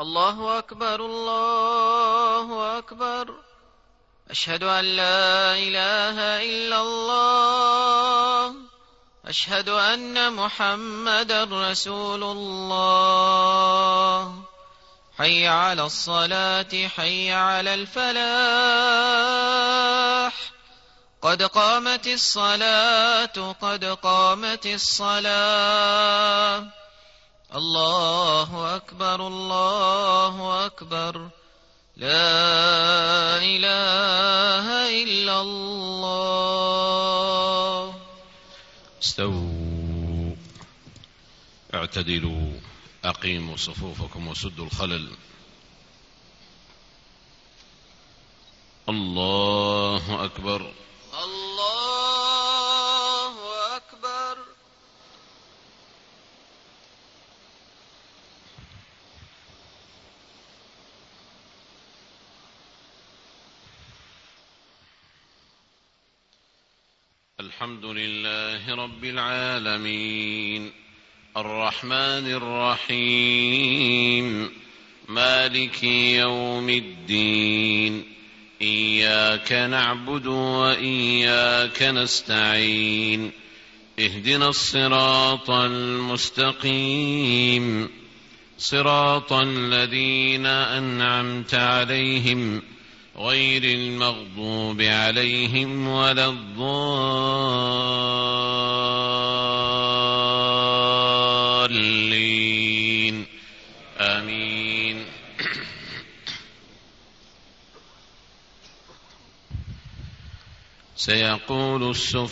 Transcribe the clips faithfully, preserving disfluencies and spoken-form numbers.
الله أكبر الله أكبر. أشهد أن لا إله إلا الله. أشهد أن محمدا رسول الله. حي على الصلاة حي على الفلاح. قد قامت الصلاة قد قامت الصلاة. الله أكبر الله أكبر. لا إله إلا الله. استووا اعتدلوا أقيموا صفوفكم وسدوا الخلل. الله أكبر الله أكبر. الحمد لله رب العالمين الرحمن الرحيم مالك يوم الدين. إياك نعبد وإياك نستعين. اهدنا الصراط المستقيم صراط الذين أنعمت عليهم غير المغضوب عليهم ولا الضالين. آمين. سيقول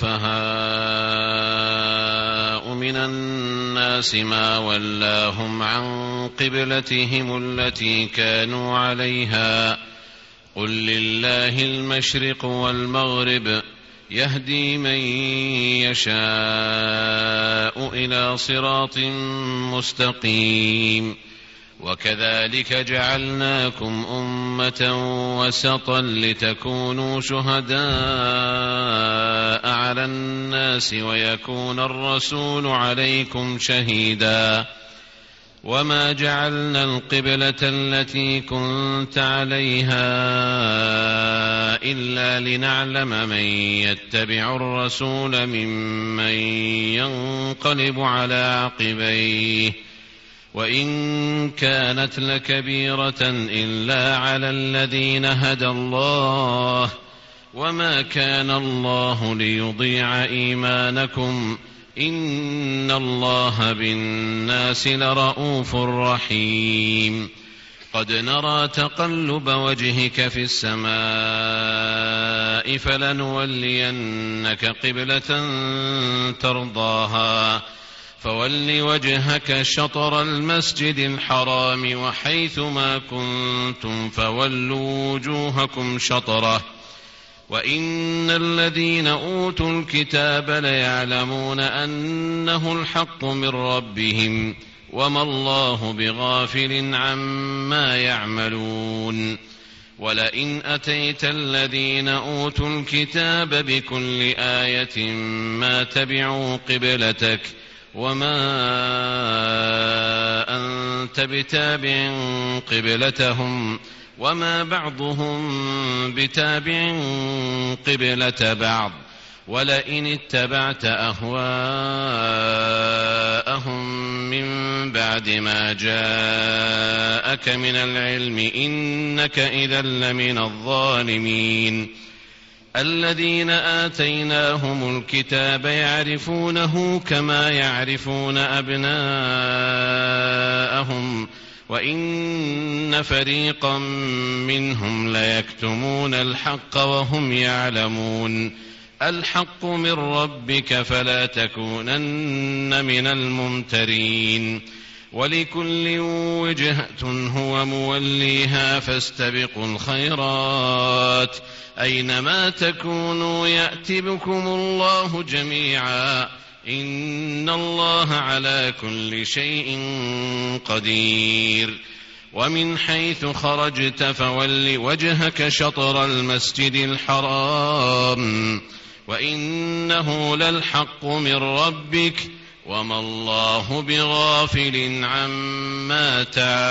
السفهاء من الناس ما ولاهم عن قبلتهم التي كانوا عليها قل لله المشرق والمغرب يهدي من يشاء إلى صراط مستقيم. وكذلك جعلناكم أمة وسطا لتكونوا شهداء على الناس ويكون الرسول عليكم شهيدا. وما جعلنا القبلة التي كنت عليها إلا لنعلم من يتبع الرسول ممن ينقلب على عقبيه وإن كانت لكبيرة إلا على الذين هدى الله وما كان الله ليضيع إيمانكم إن الله بالناس لرءوف رحيم. قد نرى تقلب وجهك في السماء فلنولينك قبلة ترضاها فول وجهك شطر المسجد الحرام وحيث ما كنتم فولوا وجوهكم شطره وإن الذين أوتوا الكتاب ليعلمون أنه الحق من ربهم وما الله بغافل عما يعملون. ولئن أتيت الذين أوتوا الكتاب بكل آية ما تبعوا قبلتك وما أنت بتابع قبلتهم وما بعضهم بتابع قبلة بعض. ولئن اتبعت أهواءهم من بعد ما جاءك من العلم إنك إذا لمن الظالمين. الذين آتيناهم الكتاب يعرفونه كما يعرفون أبناءهم وإن فريقا منهم ليكتمون الحق وهم يعلمون. الحق من ربك فلا تكونن من الممترين. ولكل وجهة هو موليها فاستبقوا الخيرات أينما تكونوا يأت بكم الله جميعا إن الله على كل شيء قدير. ومن حيث خرجت فول وجهك شطر المسجد الحرام وإنه للحق من ربك وما الله بغافل عما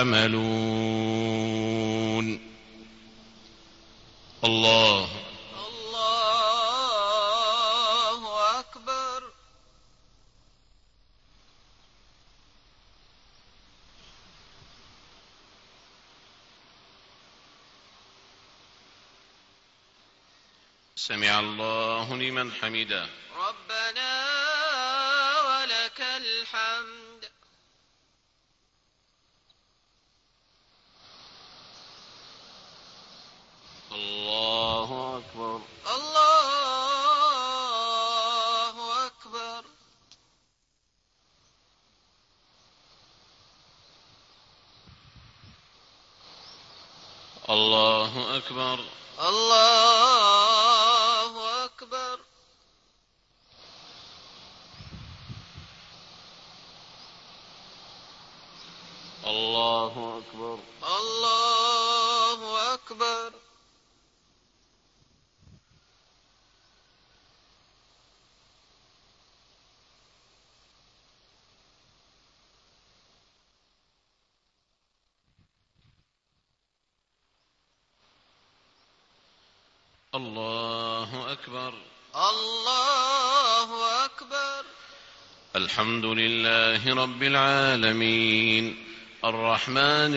تعملون. الله الله أكبر. سمع الله لمن حمده. ربنا ولك الحمد. الله أكبر. الله أكبر. الله أكبر. الله أكبر. الله أكبر. الله أكبر. الله أكبر. الله أكبر. الحمد لله رب العالمين الرحمن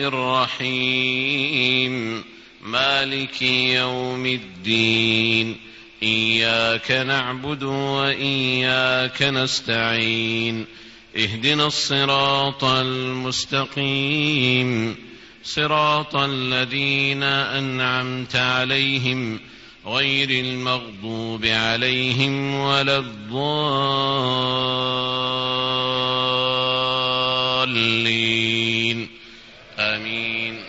الرحيم مالك يوم الدين إياك نعبد وإياك نستعين اهدنا الصراط المستقيم صراط الذين أنعمت عليهم غير المغضوب عليهم ولا الضالين آمين.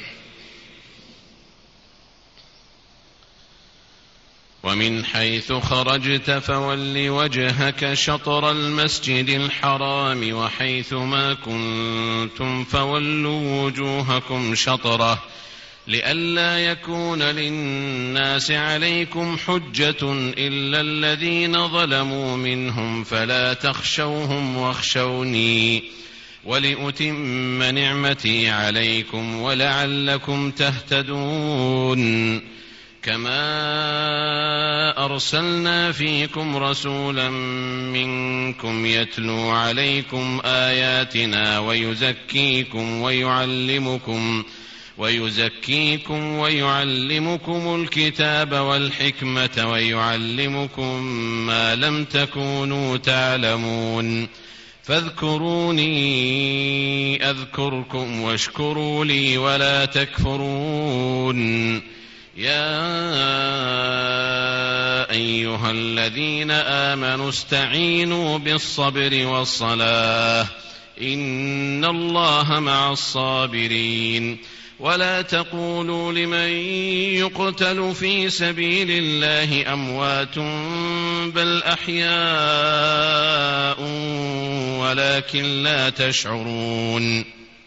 ومن حيث خرجت فول وجهك شطر المسجد الحرام وحيث ما كنتم فولوا وجوهكم شطره لئلا يكون للناس عليكم حجة إلا الذين ظلموا منهم فلا تخشوهم واخشوني ولأتم نعمتي عليكم ولعلكم تهتدون. كما أرسلنا فيكم رسولا منكم يتلو عليكم آياتنا ويزكيكم ويعلمكم ويزكيكم ويعلمكم الكتاب والحكمة ويعلمكم ما لم تكونوا تعلمون فاذكروني أذكركم واشكروا لي ولا تكفرون. يا أيها الذين آمنوا استعينوا بالصبر والصلاة إن الله مع الصابرين. ولا تقولوا لمن يقتل في سبيل الله أموات بل أحياء ولكن لا تشعرون.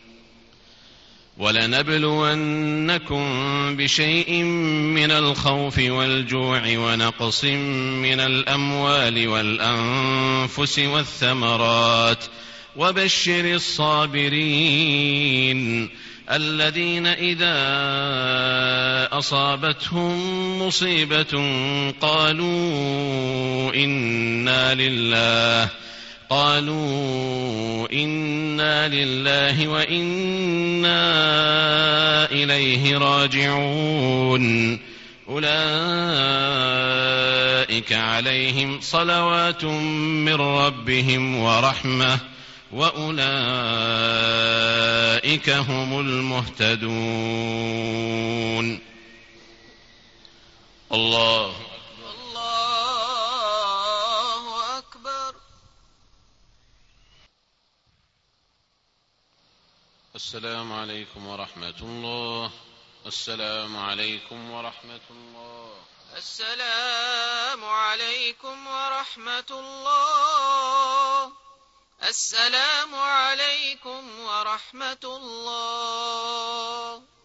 ولنبلونكم بشيء من الخوف والجوع ونقص من الأموال والأنفس والثمرات وبشر الصابرين الذين إذا أصابتهم مصيبة قالوا إنا لله قالوا إنا لله وإنا إليه راجعون. أولئك عليهم صلوات من ربهم ورحمة وأولئك هم المهتدون. الله الله أكبر. السلام عليكم ورحمة الله. السلام عليكم ورحمة الله. السلام عليكم ورحمة الله. السلام عليكم ورحمة الله.